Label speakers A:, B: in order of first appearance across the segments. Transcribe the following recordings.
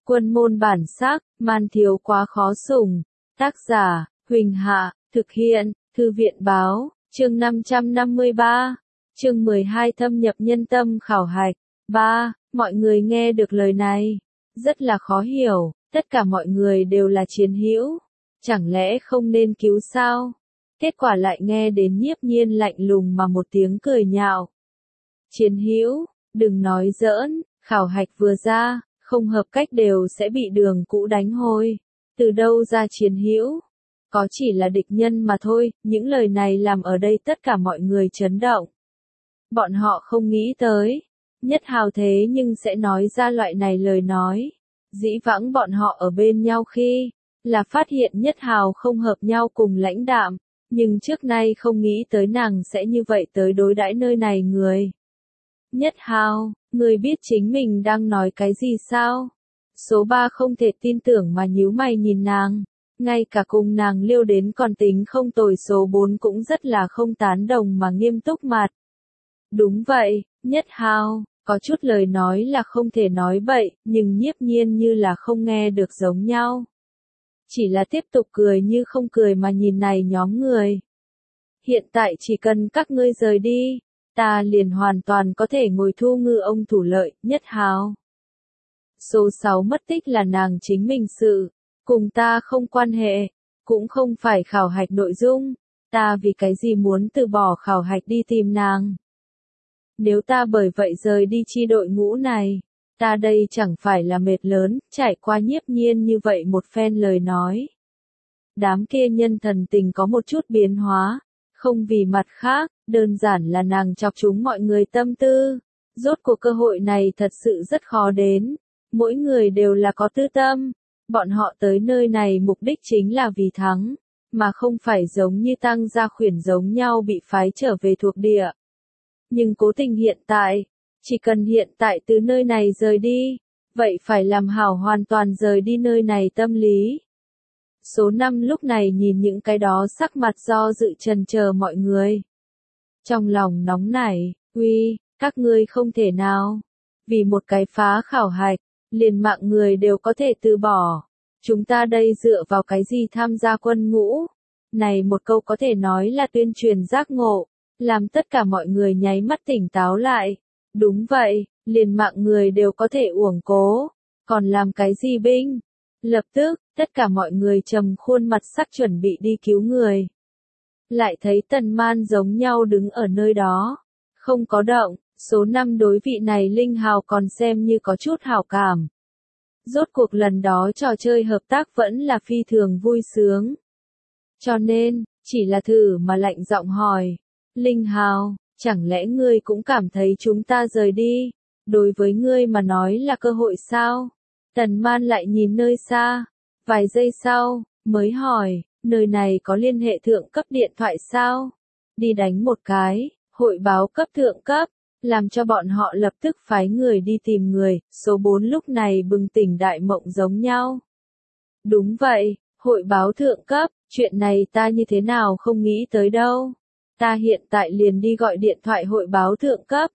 A: Quân môn bản sắc, man thiếu quá khó sủng. Tác giả, Huỳnh Hạ, thực hiện, Thư viện báo, chương 553, chương 12 thâm nhập nhân tâm khảo hạch. 3. Mọi người nghe được lời này, rất là khó hiểu, tất cả mọi người đều là chiến hữu, chẳng lẽ không nên cứu sao? Kết quả lại nghe đến Nhiếp Nhiên lạnh lùng mà một tiếng cười nhạo. Chiến hữu, đừng nói giỡn, khảo hạch vừa ra, không hợp cách đều sẽ bị đường cũ đánh hôi. Từ đâu ra chiến hữu? Có chỉ là địch nhân mà thôi, những lời này làm ở đây tất cả mọi người chấn động. Bọn họ không nghĩ tới, Nhất Hào thế nhưng sẽ nói ra loại này lời nói. Dĩ vãng bọn họ ở bên nhau khi là phát hiện Nhất Hào không hợp nhau cùng lãnh đạm, nhưng trước nay không nghĩ tới nàng sẽ như vậy tới đối đãi nơi này người. Nhất Hào, người biết chính mình đang nói cái gì sao? Số 3 không thể tin tưởng mà nhíu mày nhìn nàng, ngay cả cùng nàng liêu đến còn tính không tồi số 4 cũng rất là không tán đồng mà nghiêm túc mặt. Đúng vậy, Nhất Hào, có chút lời nói là không thể nói bậy, nhưng Nhiếp Nhiên như là không nghe được giống nhau. Chỉ là tiếp tục cười như không cười mà nhìn này nhóm người. Hiện tại chỉ cần các ngươi rời đi, ta liền hoàn toàn có thể ngồi thu ngư ông thủ lợi, Nhất Hào. Số 6 mất tích là nàng chính mình sự, cùng ta không quan hệ, cũng không phải khảo hạch nội dung, ta vì cái gì muốn từ bỏ khảo hạch đi tìm nàng. Nếu ta bởi vậy rời đi chi đội ngũ này, ta đây chẳng phải là mệt lớn, trải qua Nhiếp Nhiên như vậy một phen lời nói. Đám kia nhân thần tình có một chút biến hóa, không vì mặt khác, đơn giản là nàng chọc chúng mọi người tâm tư. Rốt cuộc cơ hội này thật sự rất khó đến, mỗi người đều là có tư tâm, bọn họ tới nơi này mục đích chính là vì thắng, mà không phải giống như Tăng Gia Khuyển giống nhau bị phái trở về thuộc địa. Nhưng cố tình hiện tại, chỉ cần hiện tại từ nơi này rời đi, vậy phải làm hảo hoàn toàn rời đi nơi này tâm lý. Số 5 lúc này nhìn những cái đó sắc mặt do dự chần chờ mọi người. Trong lòng nóng nảy, uy, các ngươi không thể nào. Vì một cái phá khảo hạch, liền mạng người đều có thể từ bỏ. Chúng ta đây dựa vào cái gì tham gia quân ngũ? Này một câu có thể nói là tuyên truyền giác ngộ, làm tất cả mọi người nháy mắt tỉnh táo lại. Đúng vậy, liền mạng người đều có thể uổng cố, còn làm cái gì binh? Lập tức, tất cả mọi người trầm khuôn mặt sắc chuẩn bị đi cứu người. Lại thấy Tần Man giống nhau đứng ở nơi đó, không có động, số 5 đối vị này Linh Hào còn xem như có chút hảo cảm. Rốt cuộc lần đó trò chơi hợp tác vẫn là phi thường vui sướng. Cho nên, chỉ là thử mà lạnh giọng hỏi, Linh Hào, chẳng lẽ ngươi cũng cảm thấy chúng ta rời đi, đối với ngươi mà nói là cơ hội sao? Tần Man lại nhìn nơi xa, vài giây sau, mới hỏi, nơi này có liên hệ thượng cấp điện thoại sao? Đi đánh một cái, hội báo cấp thượng cấp, làm cho bọn họ lập tức phái người đi tìm người, số 4 lúc này bừng tỉnh đại mộng giống nhau. Đúng vậy, hội báo thượng cấp, chuyện này ta như thế nào không nghĩ tới đâu. Ta hiện tại liền đi gọi điện thoại hội báo thượng cấp.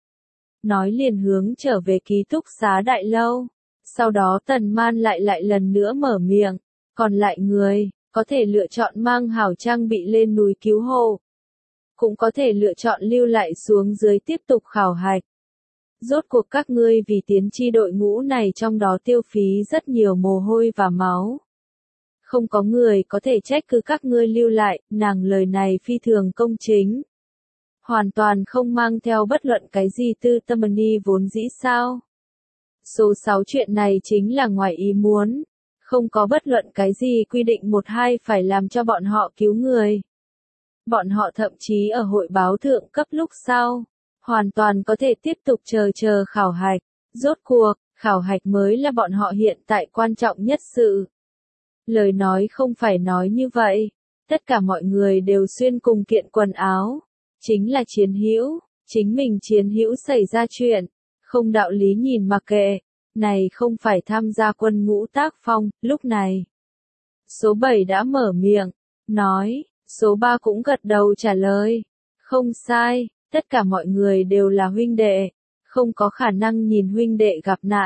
A: Nói liền hướng trở về ký túc xá đại lâu. Sau đó Tần Man lại lần nữa mở miệng. Còn lại người, có thể lựa chọn mang hảo trang bị lên núi cứu hộ. Cũng có thể lựa chọn lưu lại xuống dưới tiếp tục khảo hạch. Rốt cuộc các ngươi vì tiến chi đội ngũ này trong đó tiêu phí rất nhiều mồ hôi và máu. Không có người có thể trách cứ các ngươi lưu lại, nàng lời này phi thường công chính. Hoàn toàn không mang theo bất luận cái gì tư tâm ni vốn dĩ sao. Số 6 chuyện này chính là ngoài ý muốn. Không có bất luận cái gì quy định 1-2 phải làm cho bọn họ cứu người. Bọn họ thậm chí ở hội báo thượng cấp lúc sau, hoàn toàn có thể tiếp tục chờ khảo hạch. Rốt cuộc, khảo hạch mới là bọn họ hiện tại quan trọng nhất sự. Lời nói không phải nói như vậy, tất cả mọi người đều xuyên cùng kiện quần áo, chính là chiến hữu, chính mình chiến hữu xảy ra chuyện, không đạo lý nhìn mặc kệ, này không phải tham gia quân ngũ tác phong, lúc này. Số 7 đã mở miệng, nói, số 3 cũng gật đầu trả lời, không sai, tất cả mọi người đều là huynh đệ, không có khả năng nhìn huynh đệ gặp nạn,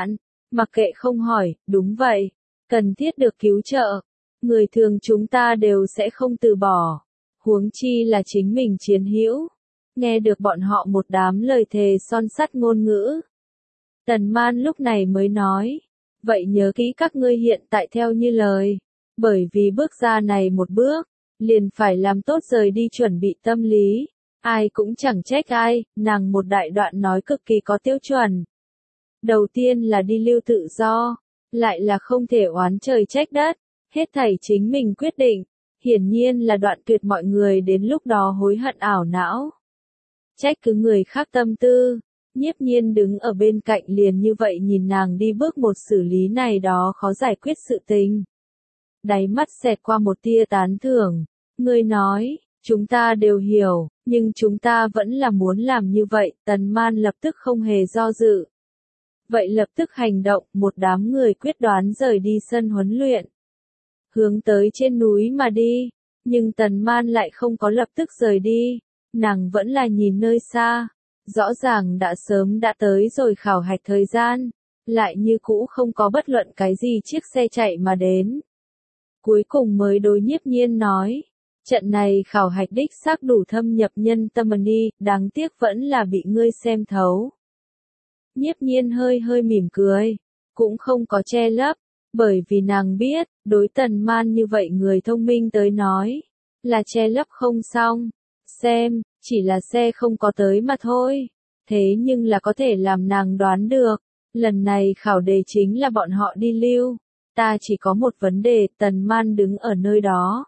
A: Mặc kệ không hỏi, đúng vậy, cần thiết được cứu trợ. Người thường chúng ta đều sẽ không từ bỏ. Huống chi là chính mình chiến hữu. Nghe được bọn họ một đám lời thề son sắt ngôn ngữ. Tần Man lúc này mới nói. Vậy nhớ kỹ các ngươi hiện tại theo như lời. Bởi vì bước ra này một bước, liền phải làm tốt rời đi chuẩn bị tâm lý. Ai cũng chẳng trách ai, nàng một đại đoạn nói cực kỳ có tiêu chuẩn. Đầu tiên là đi lưu tự do, lại là không thể oán trời trách đất, hết thảy chính mình quyết định, hiển nhiên là đoạn tuyệt mọi người đến lúc đó hối hận ảo não. Trách cứ người khác tâm tư, Nhiếp Nhiên đứng ở bên cạnh liền như vậy nhìn nàng đi bước một xử lý này đó khó giải quyết sự tình. Đáy mắt xẹt qua một tia tán thưởng, ngươi nói, chúng ta đều hiểu, nhưng chúng ta vẫn là muốn làm như vậy, Tần Man lập tức không hề do dự. Vậy lập tức hành động, một đám người quyết đoán rời đi sân huấn luyện. Hướng tới trên núi mà đi, nhưng Tần Man lại không có lập tức rời đi, nàng vẫn là nhìn nơi xa, rõ ràng đã sớm đã tới rồi khảo hạch thời gian, lại như cũ không có bất luận cái gì chiếc xe chạy mà đến. Cuối cùng mới đối Nhiếp Nhiên nói, trận này khảo hạch đích xác đủ thâm nhập nhân tâm đi, đáng tiếc vẫn là bị ngươi xem thấu. Nhiếp Nhiên hơi hơi mỉm cười, cũng không có che lấp, bởi vì nàng biết, đối Tần Man như vậy người thông minh tới nói, là che lấp không xong, xem, chỉ là xe không có tới mà thôi, thế nhưng là có thể làm nàng đoán được, lần này khảo đề chính là bọn họ đi lưu, ta chỉ có một vấn đề, Tần Man đứng ở nơi đó.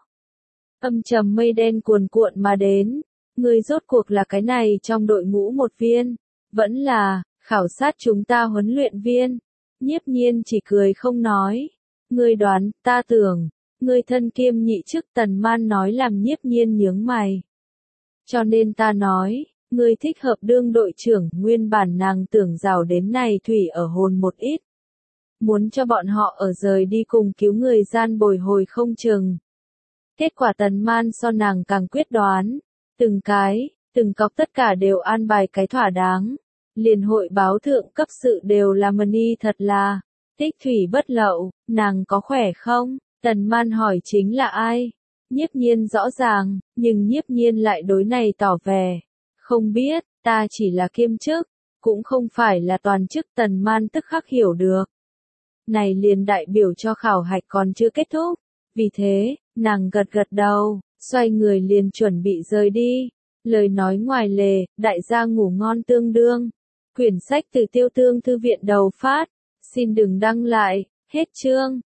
A: Âm trầm mây đen cuồn cuộn mà đến, ngươi rốt cuộc là cái này trong đội ngũ một viên, vẫn là khảo sát chúng ta huấn luyện viên. Nhiếp Nhiên chỉ cười không nói. Ngươi đoán, ta tưởng, ngươi thân kiêm nhị chức, Tần Man nói làm Nhiếp Nhiên nhướng mày. Cho nên ta nói, ngươi thích hợp đương đội trưởng, nguyên bản nàng tưởng rào đến này thủy ở hồn một ít. Muốn cho bọn họ ở rời đi cùng cứu người gian bồi hồi không chừng. Kết quả Tần Man so nàng càng quyết đoán, từng cọc tất cả đều an bài cái thỏa đáng. Liền hội báo thượng cấp sự đều là money thật là, tích thủy bất lậu, nàng có khỏe không? Tần Man hỏi chính là ai? Nhiếp Nhiên rõ ràng, nhưng Nhiếp Nhiên lại đối này tỏ vẻ. Không biết, ta chỉ là kiêm chức, cũng không phải là toàn chức. Tần Man tức khắc hiểu được. Này liền đại biểu cho khảo hạch còn chưa kết thúc. Vì thế, nàng gật gật đầu, xoay người liền chuẩn bị rời đi. Lời nói ngoài lề, đại gia ngủ ngon tương đương. Quyển sách từ Tiêu Tương Thư viện đầu phát. Xin đừng đăng lại, hết chương.